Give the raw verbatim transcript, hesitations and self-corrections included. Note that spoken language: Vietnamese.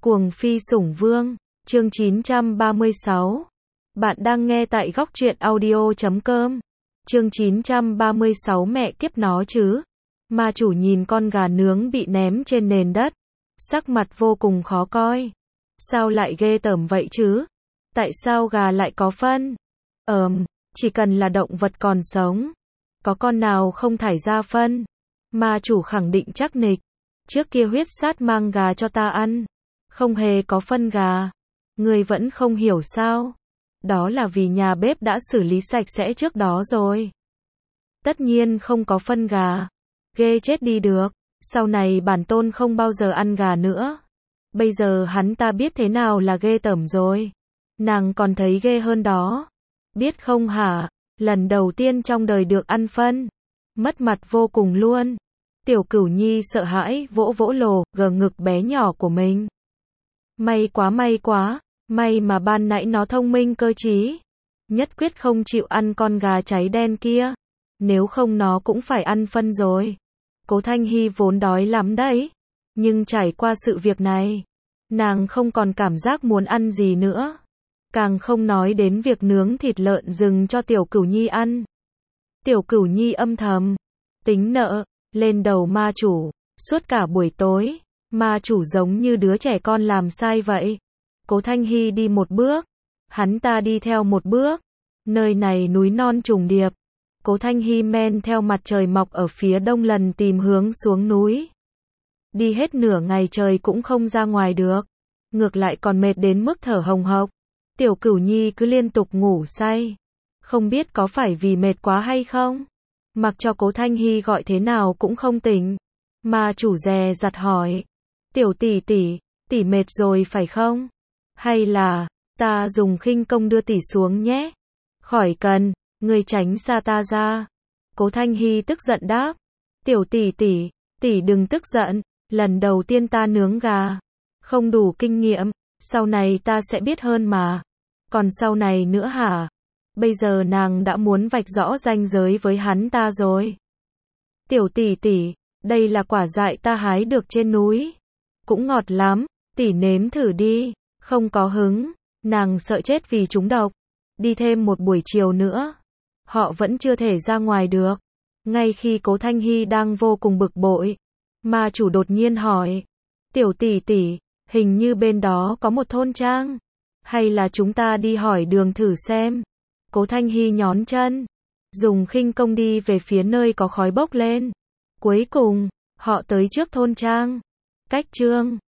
Cuồng phi sủng vương, chương chín trăm ba mươi sáu. Bạn đang nghe tại góc truyện audio chấm com. Chương chín trăm ba mươi sáu mẹ kiếp nó chứ. Ma chủ nhìn con gà nướng bị ném trên nền đất, sắc mặt vô cùng khó coi. Sao lại ghê tởm vậy chứ? Tại sao gà lại có phân? Ờm, chỉ cần là động vật còn sống, có con nào không thải ra phân? Ma chủ khẳng định chắc nịch. Trước kia huyết sát mang gà cho ta ăn, không hề có phân gà. Ngươi vẫn không hiểu sao? Đó là vì nhà bếp đã xử lý sạch sẽ trước đó rồi. Tất nhiên không có phân gà. Ghê chết đi được. Sau này bản tôn không bao giờ ăn gà nữa. Bây giờ hắn ta biết thế nào là ghê tởm rồi. Nàng còn thấy ghê hơn đó. Biết không hả? Lần đầu tiên trong đời được ăn phân. Mất mặt vô cùng luôn. Tiểu Cửu Nhi sợ hãi vỗ vỗ lồ, gờ ngực bé nhỏ của mình. May quá may quá, may mà ban nãy nó thông minh cơ trí. Nhất quyết không chịu ăn con gà cháy đen kia. Nếu không nó cũng phải ăn phân rồi. Cố Thanh Hy vốn đói lắm đấy. Nhưng trải qua sự việc này, nàng không còn cảm giác muốn ăn gì nữa. Càng không nói đến việc nướng thịt lợn rừng cho Tiểu Cửu Nhi ăn. Tiểu Cửu Nhi âm thầm tính nợ lên đầu ma chủ. Suốt cả buổi tối, ma chủ giống như đứa trẻ con làm sai vậy. Cố Thanh Hy đi một bước, hắn ta đi theo một bước. Nơi này núi non trùng điệp. Cố Thanh Hy men theo mặt trời mọc ở phía đông lần tìm hướng xuống núi. Đi hết nửa ngày trời cũng không ra ngoài được. Ngược lại còn mệt đến mức thở hồng hộc. Tiểu Cửu Nhi cứ liên tục ngủ say. Không biết có phải vì mệt quá hay không? Mặc cho Cố Thanh Hy gọi thế nào cũng không tỉnh. Ma chủ dè dặt hỏi. Tiểu tỷ tỷ, tỷ mệt rồi phải không? Hay là, ta dùng khinh công đưa tỷ xuống nhé? Khỏi cần, ngươi tránh xa ta ra. Cố Thanh Hy tức giận đáp. Tiểu tỷ tỷ, tỷ đừng tức giận. Lần đầu tiên ta nướng gà. Không đủ kinh nghiệm, sau này ta sẽ biết hơn mà. Còn sau này nữa hả? Bây giờ nàng đã muốn vạch rõ ranh giới với hắn ta rồi. Tiểu tỷ tỷ, đây là quả dại ta hái được trên núi. Cũng ngọt lắm, tỷ nếm thử đi. Không có hứng, nàng sợ chết vì trúng độc. Đi thêm một buổi chiều nữa, họ vẫn chưa thể ra ngoài được. Ngay khi Cố Thanh Hy đang vô cùng bực bội, ma chủ đột nhiên hỏi. Tiểu tỷ tỷ, hình như bên đó có một thôn trang. Hay là chúng ta đi hỏi đường thử xem? Cố Thanh Hy nhón chân, dùng khinh công đi về phía nơi có khói bốc lên. Cuối cùng, họ tới trước thôn trang. Cách chương